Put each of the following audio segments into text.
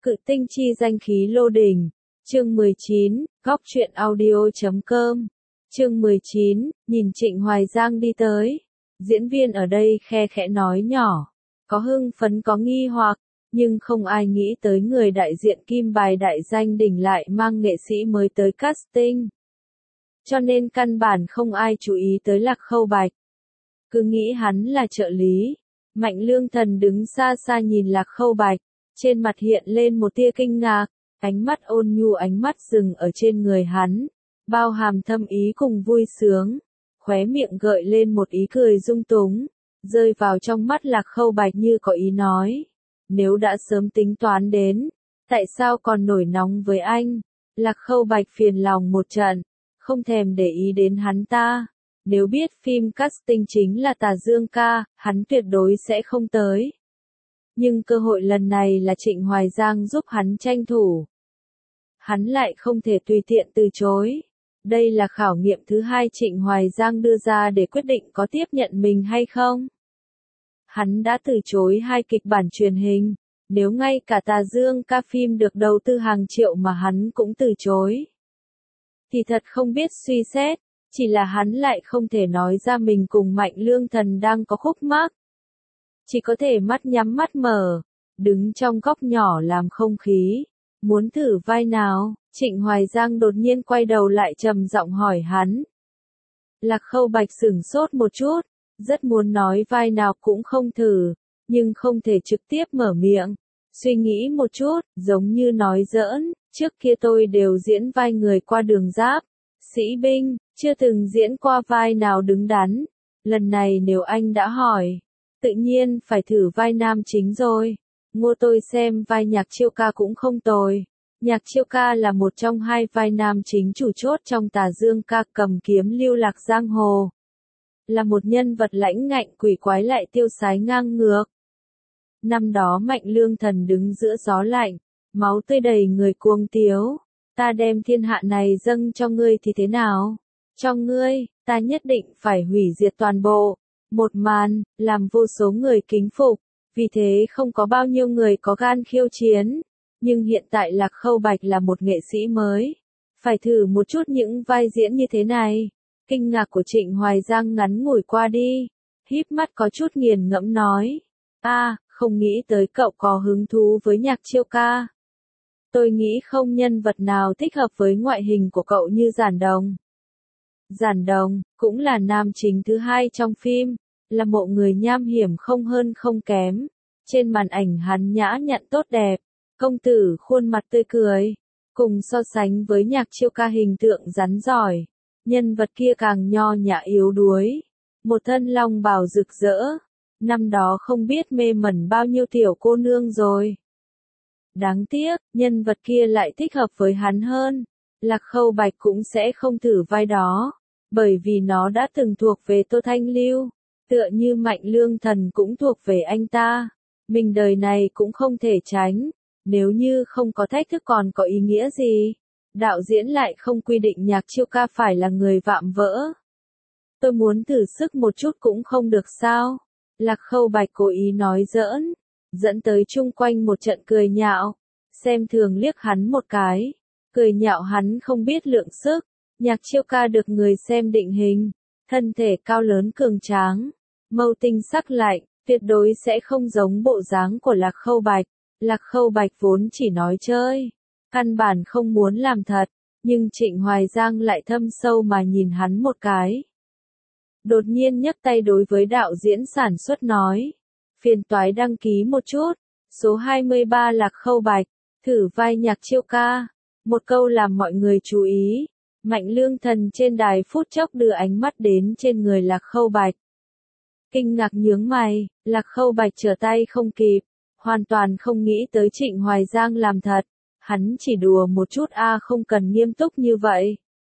Cự tinh chi danh khí lô đỉnh. Chương 19, góc truyện audio.com. Chương 19, nhìn Trịnh Hoài Giang đi tới. Diễn viên ở đây khe khẽ nói nhỏ. Có hưng phấn có nghi hoặc, nhưng không ai nghĩ tới người đại diện kim bài đại danh đỉnh lại mang nghệ sĩ mới tới casting. Cho nên căn bản không ai chú ý tới Lạc Khâu Bạch. Cứ nghĩ hắn là trợ lý. Mạnh Lương Thần đứng xa xa nhìn Lạc Khâu Bạch, trên mặt hiện lên một tia kinh ngạc, ánh mắt ôn nhu ánh mắt dừng ở trên người hắn, bao hàm thâm ý cùng vui sướng, khóe miệng gợi lên một ý cười dung túng, rơi vào trong mắt Lạc Khâu Bạch như có ý nói, nếu đã sớm tính toán đến, tại sao còn nổi nóng với anh? Lạc Khâu Bạch phiền lòng một trận, không thèm để ý đến hắn ta. Nếu biết phim casting chính là Tà Dương ca, hắn tuyệt đối sẽ không tới. Nhưng cơ hội lần này là Trịnh Hoài Giang giúp hắn tranh thủ. Hắn lại không thể tùy tiện từ chối. Đây là khảo nghiệm thứ hai Trịnh Hoài Giang đưa ra để quyết định có tiếp nhận mình hay không. Hắn đã từ chối 2 kịch bản truyền hình. Nếu ngay cả Tà Dương ca phim được đầu tư hàng triệu mà hắn cũng từ chối, thì thật không biết suy xét. Chỉ là hắn lại không thể nói ra mình cùng Mạnh Lương Thần đang có khúc mắc. Chỉ có thể mắt nhắm mắt mở, đứng trong góc nhỏ làm không khí. Muốn thử vai nào? Trịnh Hoài Giang đột nhiên quay đầu lại trầm giọng hỏi hắn. Lạc Khâu Bạch sửng sốt một chút, rất muốn nói vai nào cũng không thử, nhưng không thể trực tiếp mở miệng. Suy nghĩ một chút, giống như nói giỡn, trước kia tôi đều diễn vai người qua đường giáp, sĩ binh, chưa từng diễn qua vai nào đứng đắn. Lần này nếu anh đã hỏi, tự nhiên phải thử vai nam chính rồi. Ngô tôi xem vai Nhạc Chiêu Ca cũng không tồi. Nhạc Chiêu Ca là một trong 2 vai nam chính chủ chốt trong Tà Dương ca cầm kiếm lưu lạc giang hồ. Là một nhân vật lãnh ngạnh quỷ quái lại tiêu sái ngang ngược. Năm đó Mạnh Lương Thần đứng giữa gió lạnh, máu tươi đầy người cuồng tiếu. Ta đem thiên hạ này dâng cho ngươi thì thế nào? Cho ngươi, ta nhất định phải hủy diệt toàn bộ. Một màn, làm vô số người kính phục. Vì thế không có bao nhiêu người có gan khiêu chiến. Nhưng hiện tại Lạc Khâu Bạch là một nghệ sĩ mới. Phải thử một chút những vai diễn như thế này. Kinh ngạc của Trịnh Hoài Giang ngắn ngủi qua đi. Híp mắt có chút nghiền ngẫm nói. Không nghĩ tới cậu có hứng thú với Nhạc Chiêu Ca. Tôi nghĩ không nhân vật nào thích hợp với ngoại hình của cậu như Giản Đồng. Giản Đồng, cũng là nam chính thứ 2 trong phim, là mộ người nham hiểm không hơn không kém. Trên màn ảnh hắn nhã nhặn tốt đẹp, công tử khuôn mặt tươi cười. Cùng so sánh với Nhạc Chiêu Ca hình tượng rắn giỏi, nhân vật kia càng nho nhã yếu đuối. Một thân long bào rực rỡ, năm đó không biết mê mẩn bao nhiêu tiểu cô nương rồi. Đáng tiếc, nhân vật kia lại thích hợp với hắn hơn. Lạc Khâu Bạch cũng sẽ không thử vai đó, bởi vì nó đã từng thuộc về Tô Thanh Lưu, tựa như Mạnh Lương Thần cũng thuộc về anh ta. Mình đời này cũng không thể tránh, nếu như không có thách thức còn có ý nghĩa gì. Đạo diễn lại không quy định Nhạc Chiêu Ca phải là người vạm vỡ. Tôi muốn thử sức một chút cũng không được sao? Lạc Khâu Bạch cố ý nói giỡn, dẫn tới chung quanh một trận cười nhạo, xem thường liếc hắn một cái, cười nhạo hắn không biết lượng sức. Nhạc Chiêu Ca được người xem định hình, thân thể cao lớn cường tráng, mâu tinh sắc lạnh, tuyệt đối sẽ không giống bộ dáng của Lạc Khâu Bạch. Lạc Khâu Bạch vốn chỉ nói chơi, căn bản không muốn làm thật, nhưng Trịnh Hoài Giang lại thâm sâu mà nhìn hắn một cái. Đột nhiên nhấc tay đối với đạo diễn sản xuất nói. Phiền toái đăng ký một chút. Số 23 Lạc Khâu Bạch. Thử vai Nhạc Chiêu Ca. Một câu làm mọi người chú ý. Mạnh Lương Thần trên đài phút chốc đưa ánh mắt đến trên người Lạc Khâu Bạch. Kinh ngạc nhướng mày. Lạc Khâu Bạch trở tay không kịp. Hoàn toàn không nghĩ tới Trịnh Hoài Giang làm thật. Hắn chỉ đùa một chút không cần nghiêm túc như vậy.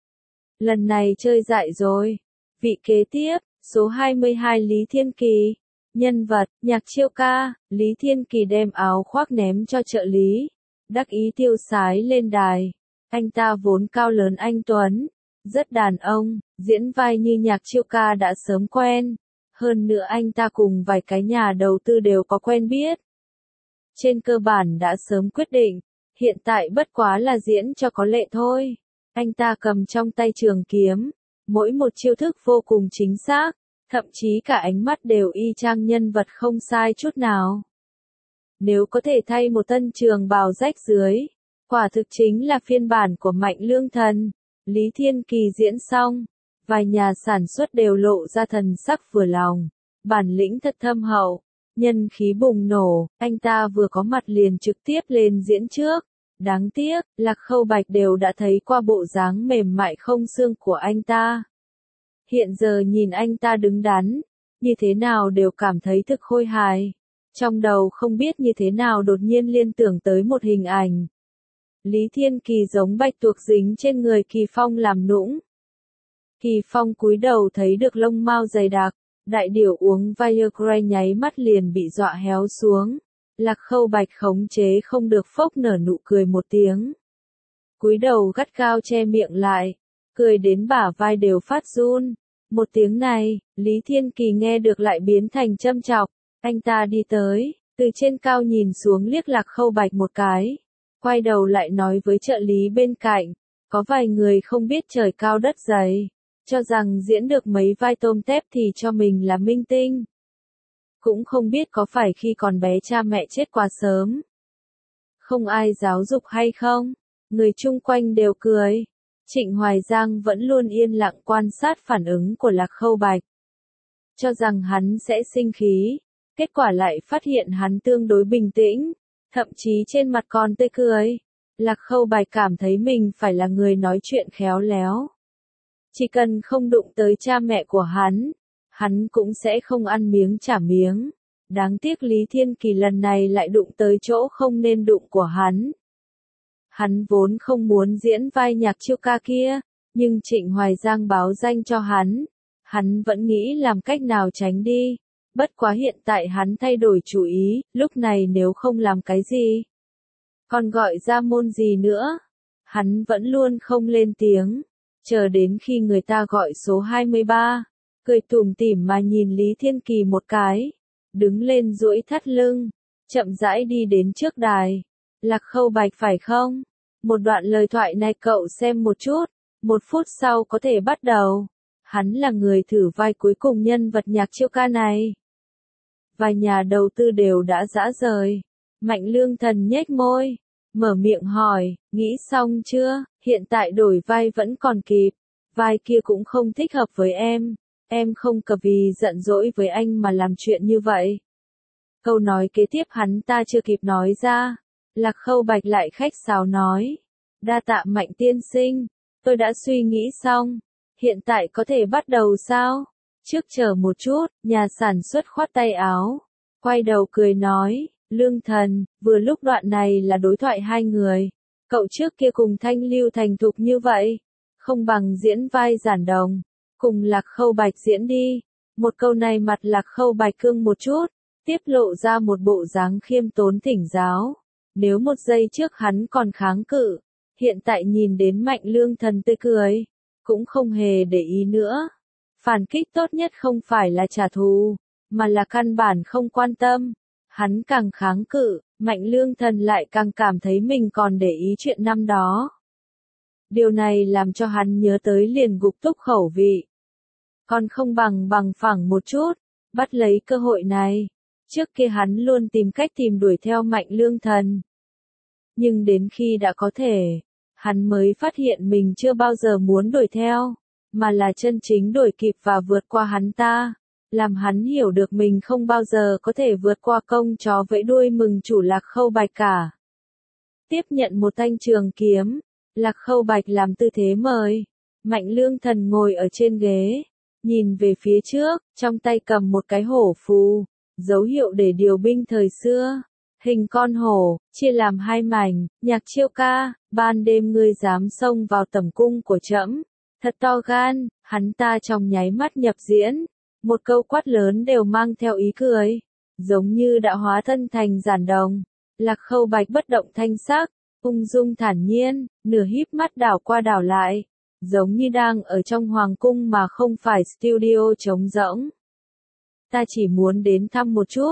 Lần này chơi dại rồi. Vị kế tiếp, số 22 Lý Thiên Kỳ. Nhân vật, Nhạc Chiêu Ca. Lý Thiên Kỳ đem áo khoác ném cho trợ lý. Đắc ý tiêu sái lên đài. Anh ta vốn cao lớn anh tuấn, rất đàn ông, diễn vai như Nhạc Chiêu Ca đã sớm quen. Hơn nữa anh ta cùng vài cái nhà đầu tư đều có quen biết. trên cơ bản đã sớm quyết định, hiện tại bất quá là diễn cho có lệ thôi. Anh ta cầm trong tay trường kiếm, mỗi một chiêu thức vô cùng chính xác, thậm chí cả ánh mắt đều y chang nhân vật không sai chút nào. Nếu có thể thay một tân trường bào rách dưới, quả thực chính là phiên bản của Mạnh Lương Thần. Lý Thiên Kỳ diễn xong, vài nhà sản xuất đều lộ ra thần sắc vừa lòng, bản lĩnh thật thâm hậu, nhân khí bùng nổ, anh ta vừa có mặt liền trực tiếp lên diễn trước. Đáng tiếc, Lạc Khâu Bạch đều đã thấy qua bộ dáng mềm mại không xương của anh ta. Hiện giờ nhìn anh ta đứng đắn, như thế nào đều cảm thấy thực khôi hài. Trong đầu không biết như thế nào đột nhiên liên tưởng tới một hình ảnh. Lý Thiên Kỳ giống bạch tuộc dính trên người Kỳ Phong làm nũng. Kỳ Phong cúi đầu thấy được lông mao dày đặc, đại điểu uống Viagra nháy mắt liền bị dọa héo xuống. Lạc Khâu Bạch khống chế không được phốc nở nụ cười một tiếng. Cúi đầu gắt gao che miệng lại, cười đến bả vai đều phát run. Một tiếng này, Lý Thiên Kỳ nghe được lại biến thành châm chọc. Anh ta đi tới, từ trên cao nhìn xuống liếc Lạc Khâu Bạch một cái. Quay đầu lại nói với trợ lý bên cạnh, có vài người không biết trời cao đất dày, cho rằng diễn được mấy vai tôm tép thì cho mình là minh tinh. Cũng không biết có phải khi còn bé cha mẹ chết quá sớm. Không ai giáo dục hay không, người chung quanh đều cười. Trịnh Hoài Giang vẫn luôn yên lặng quan sát phản ứng của Lạc Khâu Bạch. Cho rằng hắn sẽ sinh khí, kết quả lại phát hiện hắn tương đối bình tĩnh, thậm chí trên mặt còn tươi cười. Lạc Khâu Bạch cảm thấy mình phải là người nói chuyện khéo léo. Chỉ cần không đụng tới cha mẹ của hắn cũng sẽ không ăn miếng trả miếng. Đáng tiếc Lý Thiên Kỳ lần này lại đụng tới chỗ không nên đụng của hắn. Hắn vốn không muốn diễn vai nhạc chiêu ca kia, nhưng Trịnh Hoài Giang báo danh cho hắn vẫn nghĩ làm cách nào tránh đi. Bất quá hiện tại hắn thay đổi chủ ý, lúc này nếu không làm cái gì, còn gọi ra môn gì nữa, hắn vẫn luôn không lên tiếng, chờ đến khi người ta gọi số 23, cười tủm tỉm mà nhìn Lý Thiên Kỳ một cái, đứng lên duỗi thắt lưng, chậm rãi đi đến trước đài. Lạc Khâu Bạch phải không? Một đoạn lời thoại này cậu xem một chút, 1 phút sau có thể bắt đầu. Hắn là người thử vai cuối cùng nhân vật nhạc chiêu ca này. Vài nhà đầu tư đều đã dã rời. Mạnh Lương Thần nhếch môi, mở miệng hỏi, nghĩ xong chưa? Hiện tại đổi vai vẫn còn kịp. Vai kia cũng không thích hợp với em không cần vì giận dỗi với anh mà làm chuyện như vậy. Câu nói kế tiếp hắn ta chưa kịp nói ra, Lạc Khâu Bạch lại khách sáo nói, đa tạ Mạnh tiên sinh, tôi đã suy nghĩ xong, hiện tại có thể bắt đầu sao? Trước chờ một chút, nhà sản xuất khoát tay áo, quay đầu cười nói, Lương Thần, vừa lúc đoạn này là đối thoại hai người, cậu trước kia cùng Thanh Lưu thành thục như vậy, không bằng diễn vai giản đồng, cùng Lạc Khâu Bạch diễn đi. Một câu này mặt Lạc Khâu Bạch cương một chút, tiếp lộ ra một bộ dáng khiêm tốn thỉnh giáo. Nếu một giây trước hắn còn kháng cự, hiện tại nhìn đến Mạnh Lương Thần tươi cười, cũng không hề để ý nữa. Phản kích tốt nhất không phải là trả thù, mà là căn bản không quan tâm. Hắn càng kháng cự, Mạnh Lương Thần lại càng cảm thấy mình còn để ý chuyện năm đó. Điều này làm cho hắn nhớ tới liền gục túc khẩu vị. Còn không bằng phẳng một chút, bắt lấy cơ hội này. Trước kia hắn luôn tìm cách tìm đuổi theo Mạnh Lương Thần. Nhưng đến khi đã có thể, hắn mới phát hiện mình chưa bao giờ muốn đuổi theo, mà là chân chính đuổi kịp và vượt qua hắn ta. Làm hắn hiểu được mình không bao giờ có thể vượt qua công chó vẫy đuôi mừng chủ Lạc Khâu Bạch cả. Tiếp nhận một thanh trường kiếm, Lạc Khâu Bạch làm tư thế mời. Mạnh Lương Thần ngồi ở trên ghế, nhìn về phía trước, trong tay cầm một cái hổ phù, dấu hiệu để điều binh thời xưa. Hình con hổ, chia làm hai mảnh, nhạc chiêu ca, ban đêm ngươi dám xông vào tẩm cung của trẫm, thật to gan, hắn ta trong nháy mắt nhập diễn. Một câu quát lớn đều mang theo ý cười, giống như đã hóa thân thành giản đồng. Lạc Khâu Bạch bất động thanh sắc, ung dung thản nhiên, nửa híp mắt đảo qua đảo lại, giống như đang ở trong hoàng cung mà không phải studio trống rỗng. Ta chỉ muốn đến thăm một chút,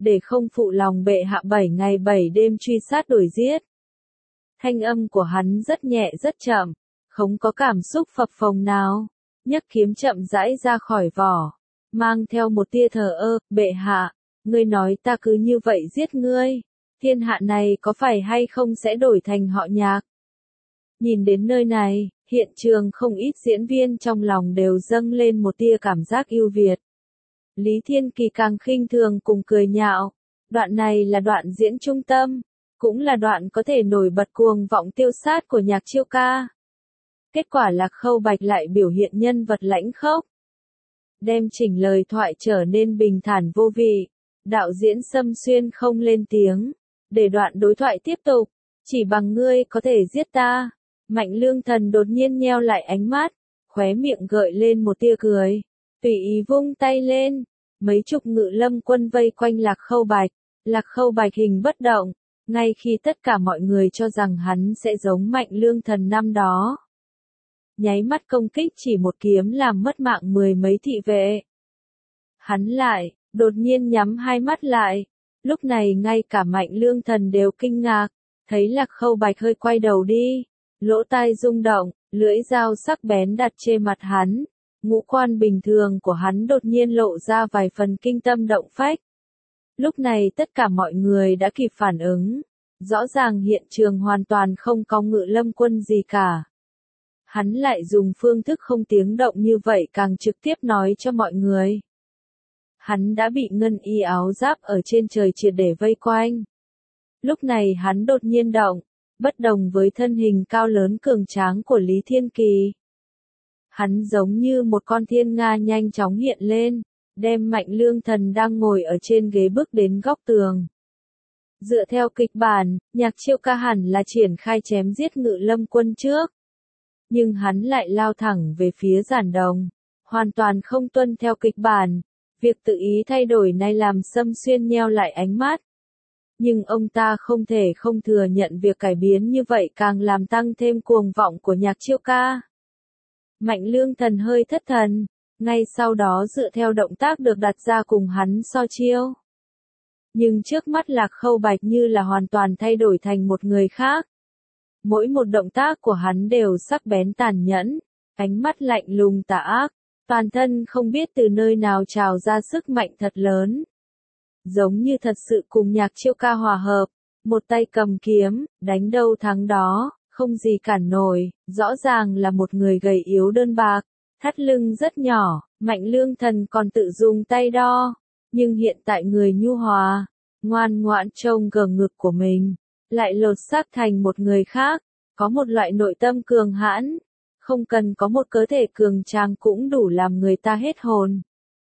để không phụ lòng bệ hạ 7 ngày 7 đêm truy sát đuổi giết. Thanh âm của hắn rất nhẹ rất chậm, không có cảm xúc phập phồng nào, nhấc kiếm chậm rãi ra khỏi vỏ, mang theo một tia thờ ơ, bệ hạ, ngươi nói ta cứ như vậy giết ngươi, thiên hạ này có phải hay không sẽ đổi thành họ Nhạc. Nhìn đến nơi này, hiện trường không ít diễn viên trong lòng đều dâng lên một tia cảm giác ưu việt. Lý Thiên Kỳ càng khinh thường cùng cười nhạo, đoạn này là đoạn diễn trung tâm, cũng là đoạn có thể nổi bật cuồng vọng tiêu sát của Nhạc Chiêu Ca. Kết quả Lạc Khâu Bạch lại biểu hiện nhân vật lãnh khốc, đem chỉnh lời thoại trở nên bình thản vô vị. Đạo diễn Sâm Xuyên không lên tiếng, để đoạn đối thoại tiếp tục, chỉ bằng ngươi có thể giết ta. Mạnh Lương Thần đột nhiên nheo lại ánh mắt, khóe miệng gợi lên một tia cười, tùy ý vung tay lên, mấy chục ngự lâm quân vây quanh Lạc Khâu Bạch. Lạc Khâu Bạch hình bất động, ngay khi tất cả mọi người cho rằng hắn sẽ giống Mạnh Lương Thần năm đó. Nháy mắt công kích chỉ một kiếm làm mất mạng 10 mấy thị vệ. Hắn lại, đột nhiên nhắm hai mắt lại. Lúc này ngay cả Mạnh Lương Thần đều kinh ngạc, thấy Lạc Khâu Bạch hơi quay đầu đi, lỗ tai rung động, lưỡi dao sắc bén đặt trên mặt hắn. Ngũ quan bình thường của hắn đột nhiên lộ ra vài phần kinh tâm động phách. Lúc này tất cả mọi người đã kịp phản ứng. Rõ ràng hiện trường hoàn toàn không có ngự lâm quân gì cả. Hắn lại dùng phương thức không tiếng động như vậy càng trực tiếp nói cho mọi người. Hắn đã bị ngân y áo giáp ở trên trời triệt để vây quanh. Lúc này hắn đột nhiên động, bất đồng với thân hình cao lớn cường tráng của Lý Thiên Kỳ. Hắn giống như một con thiên nga nhanh chóng hiện lên, đem Mạnh Lương Thần đang ngồi ở trên ghế bước đến góc tường. Dựa theo kịch bản, Nhạc Chiêu Ca hẳn là triển khai chém giết ngự lâm quân trước. Nhưng hắn lại lao thẳng về phía giản đồng, hoàn toàn không tuân theo kịch bản. Việc tự ý thay đổi này làm Sâm Xuyên nheo lại ánh mắt. Nhưng ông ta không thể không thừa nhận việc cải biến như vậy càng làm tăng thêm cuồng vọng của Nhạc Chiêu Ca. Mạnh Lương Thần hơi thất thần, ngay sau đó dựa theo động tác được đặt ra cùng hắn so chiêu. Nhưng trước mắt Lạc Khâu Bạch như là hoàn toàn thay đổi thành một người khác. Mỗi một động tác của hắn đều sắc bén tàn nhẫn, ánh mắt lạnh lùng tà ác, toàn thân không biết từ nơi nào trào ra sức mạnh thật lớn. Giống như thật sự cùng Nhạc Chiêu Ca hòa hợp, một tay cầm kiếm, đánh đâu thắng đó, không gì cản nổi, rõ ràng là một người gầy yếu đơn bạc, thắt lưng rất nhỏ, Mạnh Lương Thần còn tự dùng tay đo, nhưng hiện tại người nhu hòa, ngoan ngoãn trông gờ ngực của mình, lại lột xác thành một người khác, có một loại nội tâm cường hãn, không cần có một cơ thể cường tráng cũng đủ làm người ta hết hồn.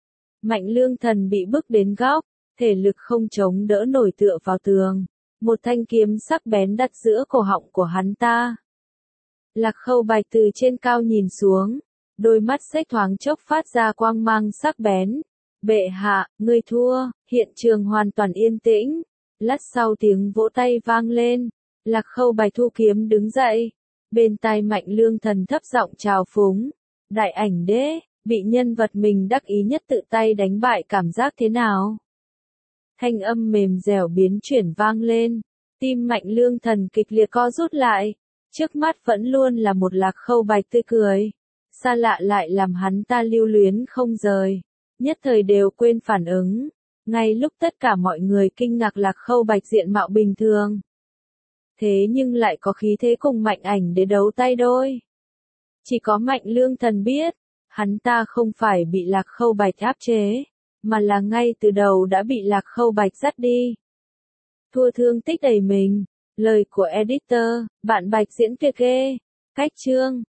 Mạnh Lương Thần bị bức đến góc, thể lực không chống đỡ nổi tựa vào tường, một thanh kiếm sắc bén đặt giữa cổ họng của hắn ta. Lạc Khâu Bạch từ trên cao nhìn xuống, đôi mắt xếch thoáng chốc phát ra quang mang sắc bén. Bệ hạ, ngươi thua, hiện trường hoàn toàn yên tĩnh. Lát sau tiếng vỗ tay vang lên, Lạc Khâu Bạch thu kiếm đứng dậy, bên tai Mạnh Lương Thần thấp giọng chào phúng. Đại ảnh đế, bị nhân vật mình đắc ý nhất tự tay đánh bại cảm giác thế nào? Thanh âm mềm dẻo biến chuyển vang lên, tim Mạnh Lương Thần kịch liệt co rút lại, trước mắt vẫn luôn là một Lạc Khâu Bạch tươi cười, xa lạ lại làm hắn ta lưu luyến không rời, nhất thời đều quên phản ứng, ngay lúc tất cả mọi người kinh ngạc Lạc Khâu Bạch diện mạo bình thường. Thế nhưng lại có khí thế cùng Mạnh Ảnh để đấu tay đôi. Chỉ có Mạnh Lương Thần biết, hắn ta không phải bị Lạc Khâu Bạch áp chế, mà là ngay từ đầu đã bị Lạc Khâu Bạch dắt đi. Thua thương tích đầy mình, lời của editor, bạn Bạch diễn tuyệt ghê, cách chương.